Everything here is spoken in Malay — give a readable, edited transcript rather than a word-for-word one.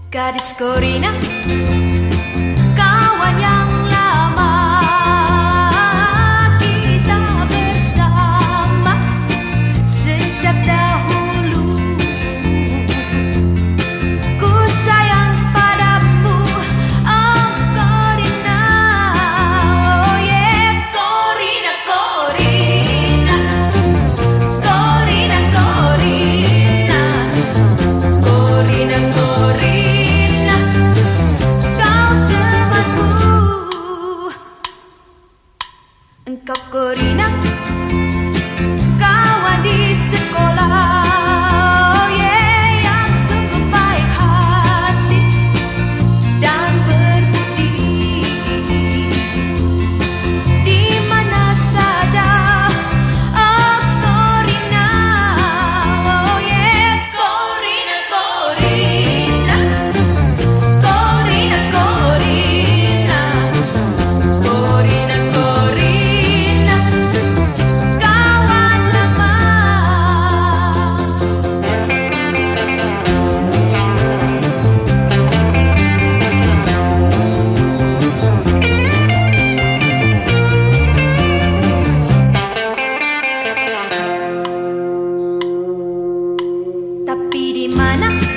Gadis Corina, kawan yang lama kita bersama sejak dahulu. Ku sayang padamu, oh Corina, oh yeah, Corina, Corina, Corina, Corina, Corina, Corina. Engkau Corina, kawan di sekolah, oh yeah, yang sungguh baik hati dan berbudi. Di mana saja, oh Corina, oh yeah, Corina, Corina, Corina, Corina, Corina, Corina. Tapi di mana